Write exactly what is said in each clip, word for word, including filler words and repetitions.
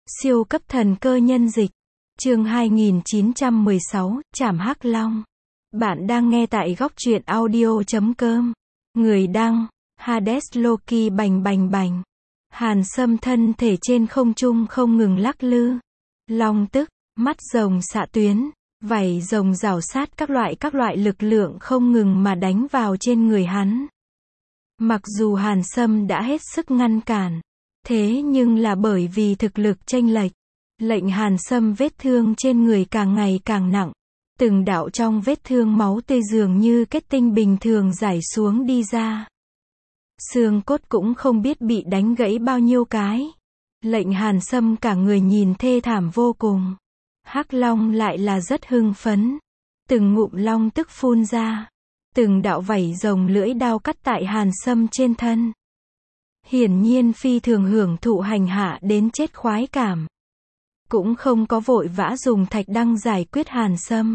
Siêu cấp thần cơ nhân dịch. Chương hai nghìn chín trăm mười sáu, Trảm Hắc Long. Bạn đang nghe tại góc truyện audio chấm com. Người đăng, Hades Loki bành bành bành. Hàn Sâm thân thể trên không trung không ngừng lắc lư. Long tức, mắt rồng xạ tuyến, vảy rồng rảo sát các loại các loại lực lượng không ngừng mà đánh vào trên người hắn. Mặc dù Hàn Sâm đã hết sức ngăn cản, thế nhưng là bởi vì thực lực chênh lệch, lệnh Hàn Sâm vết thương trên người càng ngày càng nặng. Từng đạo trong vết thương máu tươi dường như kết tinh bình thường rải xuống đi ra. Xương cốt cũng không biết bị đánh gãy bao nhiêu cái. Lệnh Hàn Sâm cả người nhìn thê thảm vô cùng. Hắc Long lại là rất hưng phấn. Từng ngụm long tức phun ra. Từng đạo vảy rồng lưỡi đao cắt tại Hàn Sâm trên thân. Hiển nhiên phi thường hưởng thụ hành hạ đến chết khoái cảm. Cũng không có vội vã dùng thạch đăng giải quyết Hàn Sâm.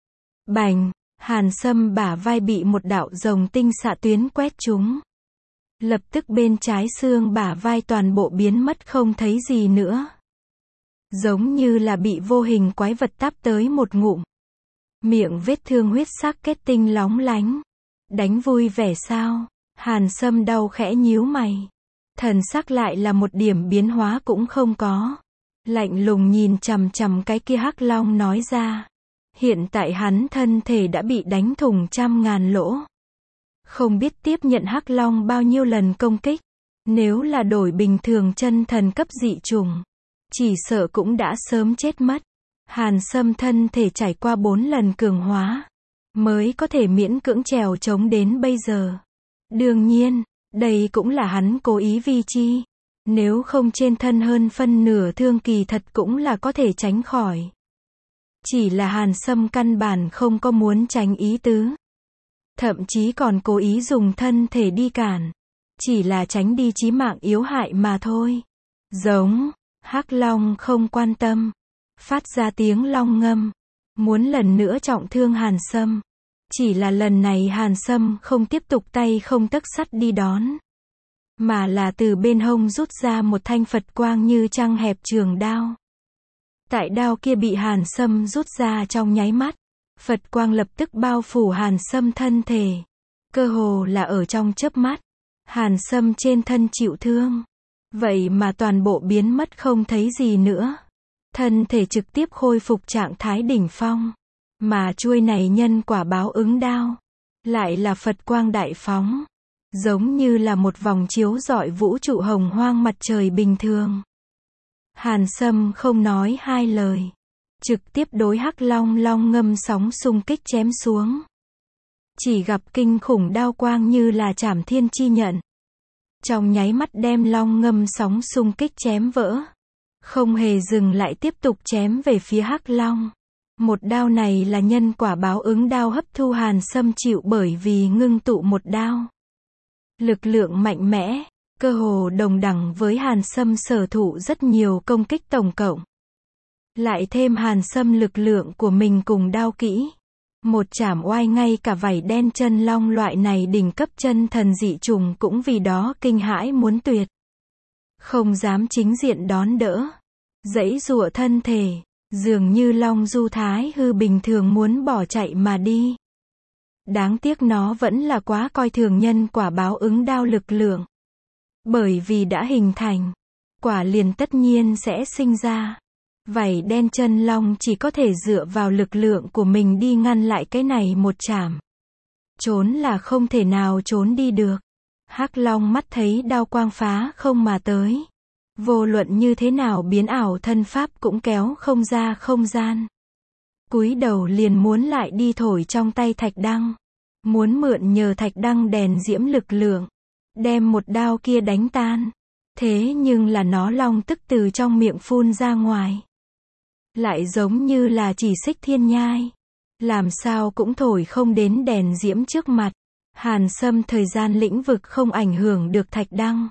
Bành, Hàn Sâm bả vai bị một đạo rồng tinh xạ tuyến quét trúng. Lập tức bên trái xương bả vai toàn bộ biến mất không thấy gì nữa. Giống như là bị vô hình quái vật táp tới một ngụm. Miệng vết thương huyết sắc kết tinh lóng lánh. Đánh vui vẻ sao? Hàn Sâm đau khẽ nhíu mày. Thần sắc lại là một điểm biến hóa cũng không có. Lạnh lùng nhìn chằm chằm cái kia Hắc Long nói ra. Hiện tại hắn thân thể đã bị đánh thủng trăm ngàn lỗ. Không biết tiếp nhận Hắc Long bao nhiêu lần công kích. Nếu là đổi bình thường chân thần cấp dị trùng, chỉ sợ cũng đã sớm chết mất. Hàn Sâm thân thể trải qua bốn lần cường hóa, mới có thể miễn cưỡng trèo chống đến bây giờ. Đương nhiên, đây cũng là hắn cố ý vi chi. Nếu không trên thân hơn phân nửa thương kỳ thật cũng là có thể tránh khỏi. Chỉ là Hàn Sâm căn bản không có muốn tránh ý tứ. Thậm chí còn cố ý dùng thân thể đi cản. Chỉ là tránh đi chí mạng yếu hại mà thôi. Giống, Hắc Long không quan tâm. Phát ra tiếng long ngâm. Muốn lần nữa trọng thương Hàn Sâm. Chỉ là lần này Hàn Sâm không tiếp tục tay không tấc sắt đi đón. Mà là từ bên hông rút ra một thanh Phật quang như trăng hẹp trường đao. Tại đao kia bị Hàn Sâm rút ra trong nháy mắt. Phật quang lập tức bao phủ Hàn Sâm thân thể. Cơ hồ là ở trong chớp mắt. Hàn Sâm trên thân chịu thương. Vậy mà toàn bộ biến mất không thấy gì nữa. Thân thể trực tiếp khôi phục trạng thái đỉnh phong. Mà chuôi này nhân quả báo ứng đao. Lại là Phật quang đại phóng. Giống như là một vòng chiếu rọi vũ trụ hồng hoang mặt trời bình thường. Hàn Sâm không nói hai lời. Trực tiếp đối Hắc Long long ngâm sóng xung kích chém xuống. Chỉ gặp kinh khủng đao quang như là trảm thiên chi nhận. Trong nháy mắt đem long ngâm sóng xung kích chém vỡ. Không hề dừng lại tiếp tục chém về phía Hắc Long. Một đao này là nhân quả báo ứng đao hấp thu Hàn Sâm chịu bởi vì ngưng tụ một đao. Lực lượng mạnh mẽ, cơ hồ đồng đẳng với Hàn Sâm sở thụ rất nhiều công kích tổng cộng. Lại thêm Hàn Sâm lực lượng của mình cùng đao kỹ. Một chảm oai ngay cả vảy đen chân long loại này đỉnh cấp chân thần dị trùng cũng vì đó kinh hãi muốn tuyệt. Không dám chính diện đón đỡ. Giãy giụa thân thể, dường như long du thái hư bình thường muốn bỏ chạy mà đi. Đáng tiếc nó vẫn là quá coi thường nhân quả báo ứng đao lực lượng. Bởi vì đã hình thành, quả liền tất nhiên sẽ sinh ra. Vảy đen chân long chỉ có thể dựa vào lực lượng của mình đi ngăn lại cái này một chảm. Trốn là không thể nào trốn đi được. Hắc Long mắt thấy đao quang phá không mà tới. Vô luận như thế nào biến ảo thân pháp cũng kéo không ra không gian. Cúi đầu liền muốn lại đi thổi trong tay thạch đăng. Muốn mượn nhờ thạch đăng đèn diễm lực lượng. Đem một đao kia đánh tan. Thế nhưng là nó long tức từ trong miệng phun ra ngoài. Lại giống như là chỉ xích thiên nhai. Làm sao cũng thổi không đến đèn diễm trước mặt. Hàn Sâm thời gian lĩnh vực không ảnh hưởng được thạch đăng.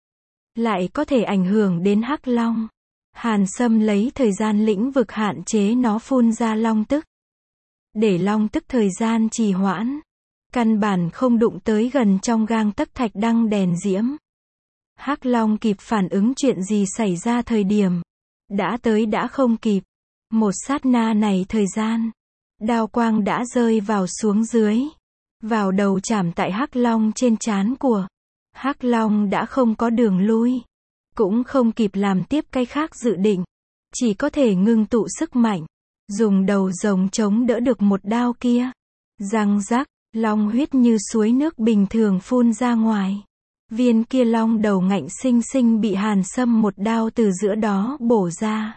Lại có thể ảnh hưởng đến Hắc Long. Hàn Sâm lấy thời gian lĩnh vực hạn chế nó phun ra long tức. Để long tức thời gian trì hoãn. Căn bản không đụng tới gần trong gang tấc thạch đăng đèn diễm. Hắc Long kịp phản ứng chuyện gì xảy ra thời điểm. Đã tới đã không kịp. Một sát na này thời gian, đao quang đã rơi vào xuống dưới, vào đầu chạm tại Hắc Long trên trán của Hắc Long đã không có đường lui, cũng không kịp làm tiếp cái khác dự định, chỉ có thể ngưng tụ sức mạnh, dùng đầu rồng chống đỡ được một đao kia. Răng rắc, long huyết như suối nước bình thường phun ra ngoài. Viên kia long đầu ngạnh xinh xinh bị Hàn Sâm một đao từ giữa đó bổ ra.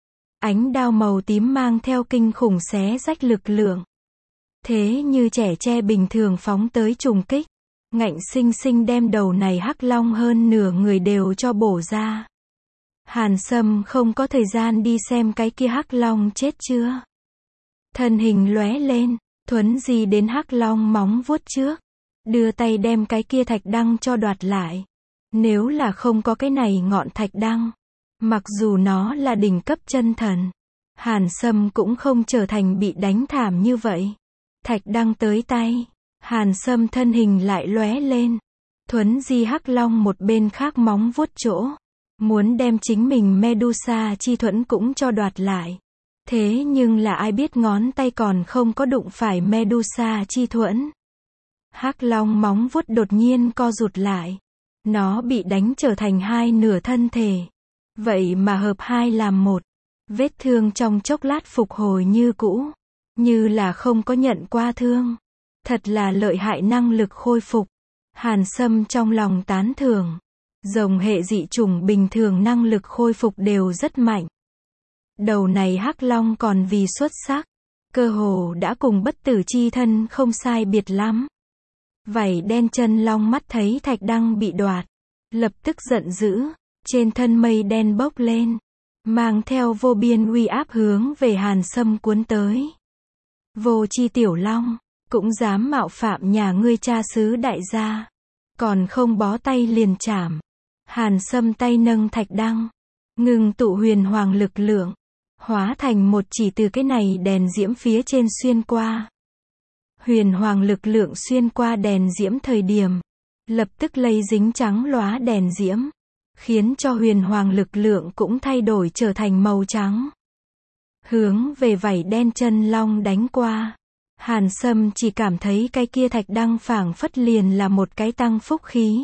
Ánh đao màu tím mang theo kinh khủng xé rách lực lượng. Thế như trẻ tre bình thường phóng tới trùng kích. Ngạnh xinh xinh đem đầu này Hắc Long hơn nửa người đều cho bổ ra. Hàn Sâm không có thời gian đi xem cái kia Hắc Long chết chưa. Thân hình lóe lên, thuấn di đến Hắc Long móng vuốt trước. Đưa tay đem cái kia thạch đăng cho đoạt lại. Nếu là không có cái này ngọn thạch đăng, mặc dù nó là đỉnh cấp chân thần, Hàn Sâm cũng không trở thành bị đánh thảm như vậy. Thạch đăng tới tay, Hàn Sâm thân hình lại lóe lên. Thuấn di Hắc Long một bên khác móng vuốt chỗ. Muốn đem chính mình Medusa chi thuẫn cũng cho đoạt lại. Thế nhưng là ai biết ngón tay còn không có đụng phải Medusa chi thuẫn. Hắc Long móng vuốt đột nhiên co rụt lại. Nó bị đánh trở thành hai nửa thân thể. Vậy mà hợp hai làm một. Vết thương trong chốc lát phục hồi như cũ. Như là không có nhận qua thương. Thật là lợi hại năng lực khôi phục. Hàn Sâm trong lòng tán thưởng. Rồng hệ dị chủng bình thường năng lực khôi phục đều rất mạnh. Đầu này Hắc Long còn vì xuất sắc. Cơ hồ đã cùng bất tử chi thân không sai biệt lắm. Vảy đen chân long mắt thấy thạch đăng bị đoạt. Lập tức giận dữ. Trên thân mây đen bốc lên. Mang theo vô biên uy áp hướng về Hàn Sâm cuốn tới. Vô chi tiểu long. Cũng dám mạo phạm nhà ngươi cha xứ đại gia. Còn không bó tay liền chảm. Hàn Sâm tay nâng thạch đăng. Ngừng tụ huyền hoàng lực lượng. Hóa thành một chỉ từ cái này đèn diễm phía trên xuyên qua. Huyền hoàng lực lượng xuyên qua đèn diễm thời điểm. Lập tức lấy dính trắng lóa đèn diễm. Khiến cho huyền hoàng lực lượng cũng thay đổi trở thành màu trắng. Hướng về vảy đen chân long đánh qua. Hàn Sâm chỉ cảm thấy cái kia thạch đăng phảng phất liền là một cái tăng phúc khí.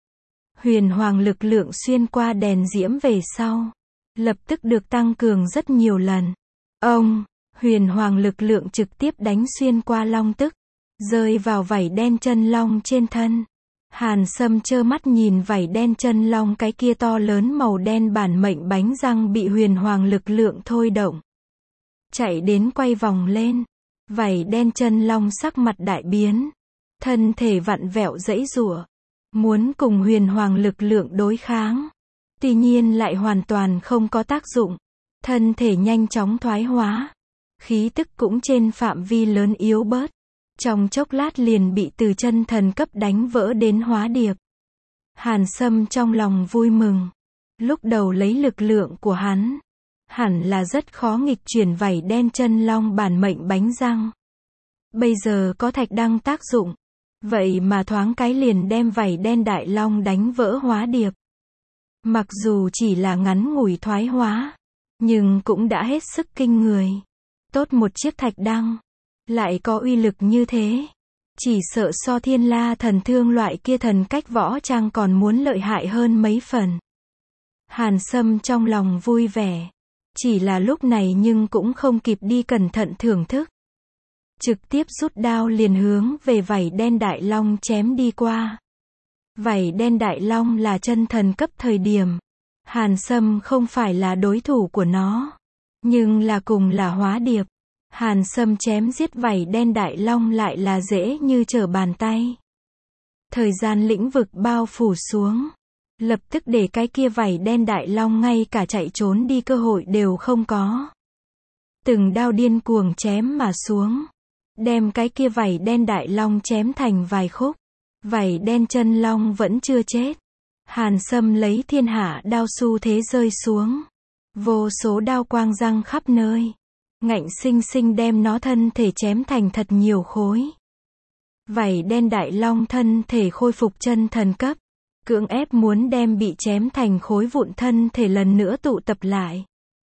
Huyền hoàng lực lượng xuyên qua đèn diễm về sau. Lập tức được tăng cường rất nhiều lần. Ông, huyền hoàng lực lượng trực tiếp đánh xuyên qua long tức. Rơi vào vảy đen chân long trên thân. Hàn Sâm trơ mắt nhìn vảy đen chân long cái kia to lớn màu đen bản mệnh bánh răng bị huyền hoàng lực lượng thôi động. Chạy đến quay vòng lên. Vảy đen chân long sắc mặt đại biến. Thân thể vặn vẹo giãy giụa. Muốn cùng huyền hoàng lực lượng đối kháng. Tuy nhiên lại hoàn toàn không có tác dụng. Thân thể nhanh chóng thoái hóa. Khí tức cũng trên phạm vi lớn yếu bớt. Trong chốc lát liền bị từ chân thần cấp đánh vỡ đến hóa điệp. Hàn Sâm trong lòng vui mừng. Lúc đầu lấy lực lượng của hắn, hẳn là rất khó nghịch chuyển vảy đen chân long bản mệnh bánh răng. Bây giờ có thạch đăng tác dụng. Vậy mà thoáng cái liền đem vảy đen đại long đánh vỡ hóa điệp. Mặc dù chỉ là ngắn ngủi thoái hóa, nhưng cũng đã hết sức kinh người. Tốt một chiếc thạch đăng, lại có uy lực như thế. Chỉ sợ so thiên la thần thương loại kia thần cách võ trang còn muốn lợi hại hơn mấy phần. Hàn Sâm trong lòng vui vẻ. Chỉ là lúc này nhưng cũng không kịp đi cẩn thận thưởng thức. Trực tiếp rút đao liền hướng về vảy đen đại long chém đi qua. Vảy đen đại long là chân thần cấp thời điểm. Hàn Sâm không phải là đối thủ của nó. Nhưng là cùng là hóa điệp. Hàn Sâm chém giết vảy đen đại long lại là dễ như trở bàn tay. Thời gian lĩnh vực bao phủ xuống. Lập tức để cái kia vảy đen đại long ngay cả chạy trốn đi cơ hội đều không có. Từng đao điên cuồng chém mà xuống. Đem cái kia vảy đen đại long chém thành vài khúc. Vảy đen chân long vẫn chưa chết. Hàn Sâm lấy thiên hạ đao xu thế rơi xuống. Vô số đao quang răng khắp nơi. Ngạnh xinh xinh đem nó thân thể chém thành thật nhiều khối. Vảy đen đại long thân thể khôi phục chân thần cấp. Cưỡng ép muốn đem bị chém thành khối vụn thân thể lần nữa tụ tập lại.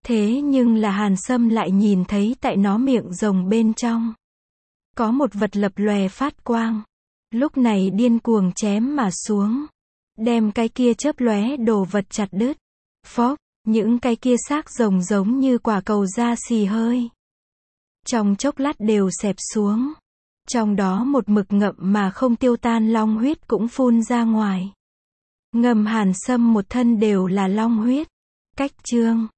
Thế nhưng là Hàn Sâm lại nhìn thấy tại nó miệng rồng bên trong có một vật lập lòe phát quang. Lúc này điên cuồng chém mà xuống, đem cái kia chớp lóe đồ vật chặt đứt. Phốc, những cái kia xác rồng giống như quả cầu da xì hơi, trong chốc lát đều xẹp xuống. Trong đó một mực ngậm mà không tiêu tan long huyết cũng phun ra ngoài. Ngầm Hàn Sâm một thân đều là long huyết. Cách chương